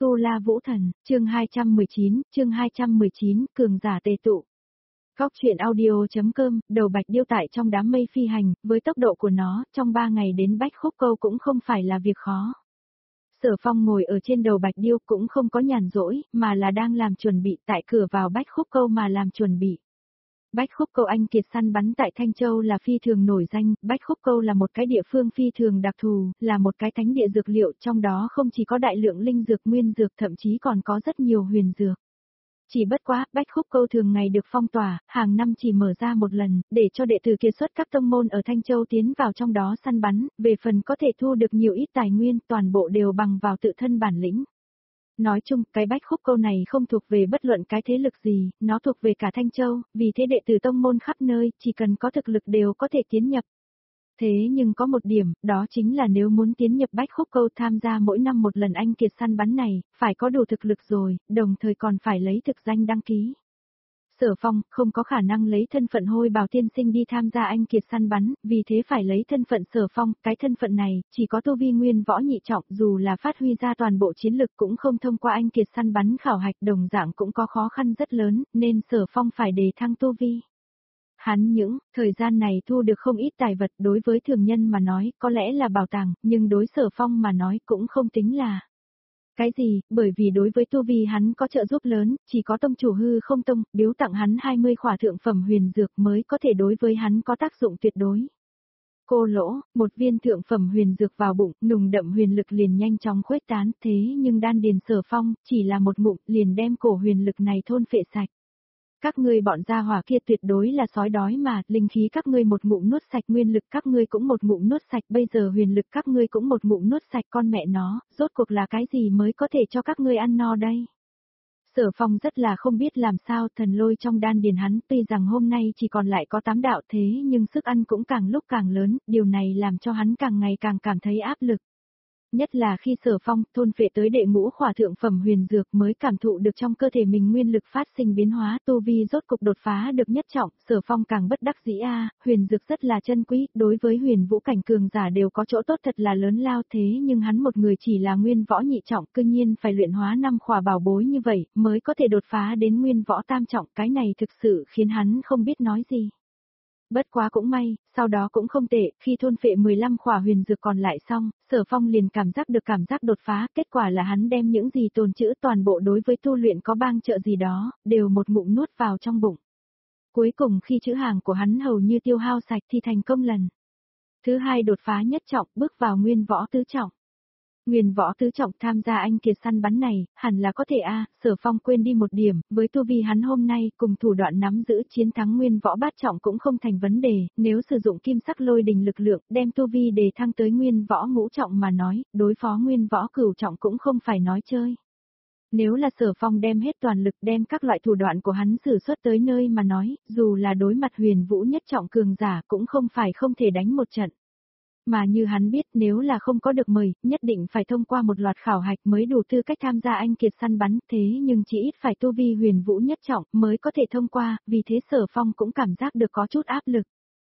Tu La Vũ Thần, chương 219, cường giả tề tụ. Góc truyện audio.com, đầu bạch điêu tại trong đám mây phi hành, với tốc độ của nó, trong 3 ngày đến Bách Khúc Câu cũng không phải là việc khó. Sở Phong ngồi ở trên đầu bạch điêu cũng không có nhàn rỗi, mà là đang làm chuẩn bị tại cửa vào Bách Khúc Câu mà làm chuẩn bị. Bách Khúc Câu anh kiệt săn bắn tại Thanh Châu là phi thường nổi danh, Bách Khúc Câu là một cái địa phương phi thường đặc thù, là một cái thánh địa dược liệu, trong đó không chỉ có đại lượng linh dược nguyên dược, thậm chí còn có rất nhiều huyền dược. Chỉ bất quá, Bách Khúc Câu thường ngày được phong tỏa, hàng năm chỉ mở ra một lần, để cho đệ tử kiệt xuất các tông môn ở Thanh Châu tiến vào trong đó săn bắn, về phần có thể thu được nhiều ít tài nguyên, toàn bộ đều bằng vào tự thân bản lĩnh. Nói chung, cái Bách Khúc Câu này không thuộc về bất luận cái thế lực gì, nó thuộc về cả Thanh Châu, vì thế đệ tử tông môn khắp nơi, chỉ cần có thực lực đều có thể tiến nhập. Thế nhưng có một điểm, đó chính là nếu muốn tiến nhập Bách Khúc Câu tham gia mỗi năm một lần anh kiệt săn bắn này, phải có đủ thực lực rồi, đồng thời còn phải lấy thực danh đăng ký. Sở Phong không có khả năng lấy thân phận Hôi Bào tiên sinh đi tham gia anh kiệt săn bắn, vì thế phải lấy thân phận Sở Phong, cái thân phận này, chỉ có tu vi nguyên võ nhị trọng, dù là phát huy ra toàn bộ chiến lực cũng không thông qua anh kiệt săn bắn khảo hạch, đồng dạng cũng có khó khăn rất lớn, nên Sở Phong phải đề thăng tu vi. Hắn những thời gian này thu được không ít tài vật, đối với thường nhân mà nói có lẽ là bảo tàng, nhưng đối Sở Phong mà nói cũng không tính là cái gì, bởi vì đối với tu vi hắn có trợ giúp lớn, chỉ có tông chủ Hư Không Tông biếu tặng hắn 20 khỏa thượng phẩm huyền dược mới có thể đối với hắn có tác dụng tuyệt đối. Cô lỗ, một viên thượng phẩm huyền dược vào bụng, nùng đậm huyền lực liền nhanh chóng khuếch tán, thế nhưng đan điền Sở Phong chỉ là một ngụm liền đem cổ huyền lực này thôn phệ sạch. Các ngươi bọn gia hỏa kia tuyệt đối là sói đói mà, linh khí các ngươi một ngụm nuốt sạch, nguyên lực các ngươi cũng một ngụm nuốt sạch, bây giờ huyền lực các ngươi cũng một ngụm nuốt sạch, con mẹ nó, rốt cuộc là cái gì mới có thể cho các ngươi ăn no đây? Sở Phong rất là không biết làm sao, thần lôi trong đan điền hắn tuy rằng hôm nay chỉ còn lại có 8 đạo thế nhưng sức ăn cũng càng lúc càng lớn, điều này làm cho hắn càng ngày càng cảm thấy áp lực. Nhất là khi Sở Phong thôn phệ tới đệ ngũ khỏa thượng phẩm huyền dược mới cảm thụ được trong cơ thể mình nguyên lực phát sinh biến hóa, tu vi rốt cục đột phá được nhất trọng, Sở Phong càng bất đắc dĩ huyền dược rất là chân quý, đối với huyền vũ cảnh cường giả đều có chỗ tốt thật là lớn lao, thế nhưng hắn một người chỉ là nguyên võ nhị trọng, cư nhiên phải luyện hóa 5 khỏa bảo bối như vậy mới có thể đột phá đến nguyên võ tam trọng, cái này thực sự khiến hắn không biết nói gì. Bất quá cũng may, sau đó cũng không tệ, khi thôn phệ 15 khỏa huyền dược còn lại xong, Sở Phong liền cảm giác được cảm giác đột phá, kết quả là hắn đem những gì tồn trữ toàn bộ đối với tu luyện có bang trợ gì đó, đều một ngụm nuốt vào trong bụng. Cuối cùng khi trữ hàng của hắn hầu như tiêu hao sạch thì thành công lần thứ 2 đột phá nhất trọng, bước vào nguyên võ tứ trọng. Nguyên võ tứ trọng tham gia anh kiệt săn bắn này, hẳn là có thể Sở Phong quên đi một điểm, với tu vi hắn hôm nay cùng thủ đoạn nắm giữ chiến thắng nguyên võ bát trọng cũng không thành vấn đề, nếu sử dụng kim sắc lôi đình lực lượng đem tu vi đề thăng tới nguyên võ ngũ trọng mà nói, đối phó nguyên võ cửu trọng cũng không phải nói chơi. Nếu là Sở Phong đem hết toàn lực đem các loại thủ đoạn của hắn sử xuất tới nơi mà nói, dù là đối mặt huyền vũ nhất trọng cường giả cũng không phải không thể đánh một trận. Mà như hắn biết nếu là không có được mời, nhất định phải thông qua một loạt khảo hạch mới đủ tư cách tham gia anh kiệt săn bắn, thế nhưng chỉ ít phải tu vi huyền vũ nhất trọng mới có thể thông qua, vì thế Sở Phong cũng cảm giác được có chút áp lực.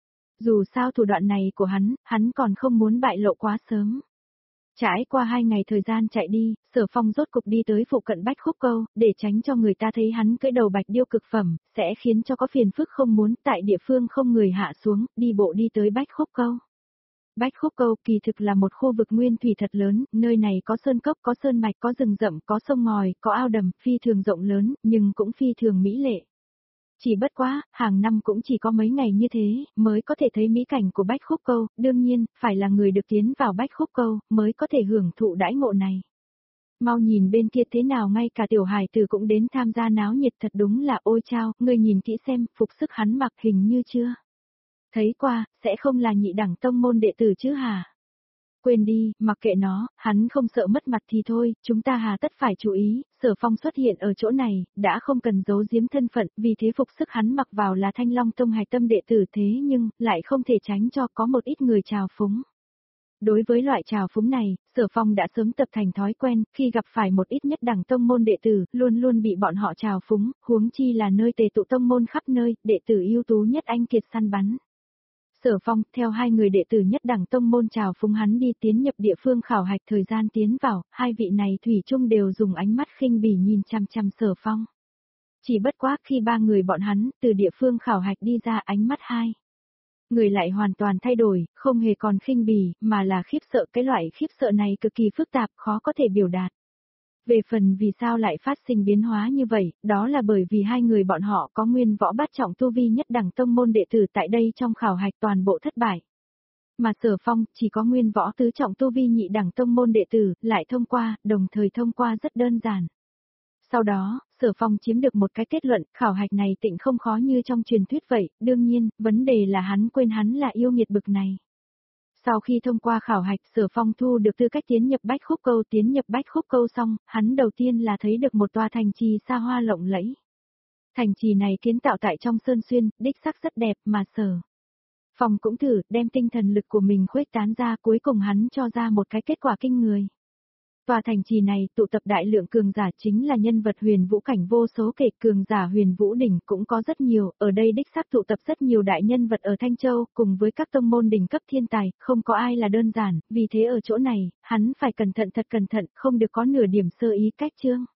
Dù sao thủ đoạn này của hắn còn không muốn bại lộ quá sớm. Trải qua 2 ngày thời gian chạy đi, Sở Phong rốt cục đi tới phụ cận Bách Khúc Câu, để tránh cho người ta thấy hắn cưỡi đầu bạch điêu cực phẩm, sẽ khiến cho có phiền phức không muốn, tại địa phương không người hạ xuống, đi bộ đi tới Bách Khúc Câu. Bách Khúc Câu kỳ thực là một khu vực nguyên thủy thật lớn, nơi này có sơn cốc, có sơn mạch, có rừng rậm, có sông ngòi, có ao đầm, phi thường rộng lớn, nhưng cũng phi thường mỹ lệ. Chỉ bất quá, hàng năm cũng chỉ có mấy ngày như thế, mới có thể thấy mỹ cảnh của Bách Khúc Câu, đương nhiên, phải là người được tiến vào Bách Khúc Câu, mới có thể hưởng thụ đãi ngộ này. Mau nhìn bên kia thế nào, ngay cả tiểu hài tử cũng đến tham gia náo nhiệt, thật đúng là ôi chao, ngươi nhìn kỹ xem, phục sức hắn mặc hình như chưa? Thấy qua, sẽ không là nhị đẳng tông môn đệ tử chứ hả? Quên đi, mặc kệ nó, hắn không sợ mất mặt thì thôi, chúng ta hà tất phải chú ý, Sở Phong xuất hiện ở chỗ này, đã không cần giấu giếm thân phận, vì thế phục sức hắn mặc vào là Thanh Long Tông hạch tâm đệ tử, thế nhưng, lại không thể tránh cho có một ít người trào phúng. Đối với loại trào phúng này, Sở Phong đã sớm tập thành thói quen, khi gặp phải một ít nhất đẳng tông môn đệ tử, luôn luôn bị bọn họ trào phúng, huống chi là nơi tề tụ tông môn khắp nơi, đệ tử ưu tú nhất anh kiệt săn bắn. Sở Phong theo hai người đệ tử nhất đẳng tông môn chào phúng hắn đi tiến nhập địa phương khảo hạch thời gian tiến vào, hai vị này thủy chung đều dùng ánh mắt khinh bỉ nhìn chăm chăm Sở Phong. Chỉ bất quá khi ba người bọn hắn từ địa phương khảo hạch đi ra ánh mắt hai người lại hoàn toàn thay đổi, không hề còn khinh bỉ, mà là khiếp sợ. Cái loại khiếp sợ này cực kỳ phức tạp, khó có thể biểu đạt. Về phần vì sao lại phát sinh biến hóa như vậy, đó là bởi vì hai người bọn họ có nguyên võ bát trọng tu vi nhất đẳng tông môn đệ tử tại đây trong khảo hạch toàn bộ thất bại. Mà Sở Phong chỉ có nguyên võ tứ trọng tu vi nhị đẳng tông môn đệ tử, lại thông qua, đồng thời thông qua rất đơn giản. Sau đó, Sở Phong chiếm được một cái kết luận, khảo hạch này tịnh không khó như trong truyền thuyết vậy, đương nhiên, vấn đề là hắn quên hắn là yêu nghiệt bực này. Sau khi thông qua khảo hạch, Sở Phong thu được tư cách tiến nhập Bách Khúc Câu. Tiến nhập Bách Khúc Câu xong, hắn đầu tiên là thấy được một tòa thành trì xa hoa lộng lẫy. Thành trì này kiến tạo tại trong sơn xuyên, đích sắc rất đẹp mà Sở Phong cũng thử đem tinh thần lực của mình khuếch tán ra, cuối cùng hắn cho ra một cái kết quả kinh người. Tòa thành trì này tụ tập đại lượng cường giả, chính là nhân vật huyền vũ cảnh vô số kể, cường giả huyền vũ đỉnh cũng có rất nhiều, ở đây đích xác tụ tập rất nhiều đại nhân vật ở Thanh Châu, cùng với các tông môn đỉnh cấp thiên tài, không có ai là đơn giản, vì thế ở chỗ này, hắn phải cẩn thận thật cẩn thận, không được có nửa điểm sơ ý cách chương.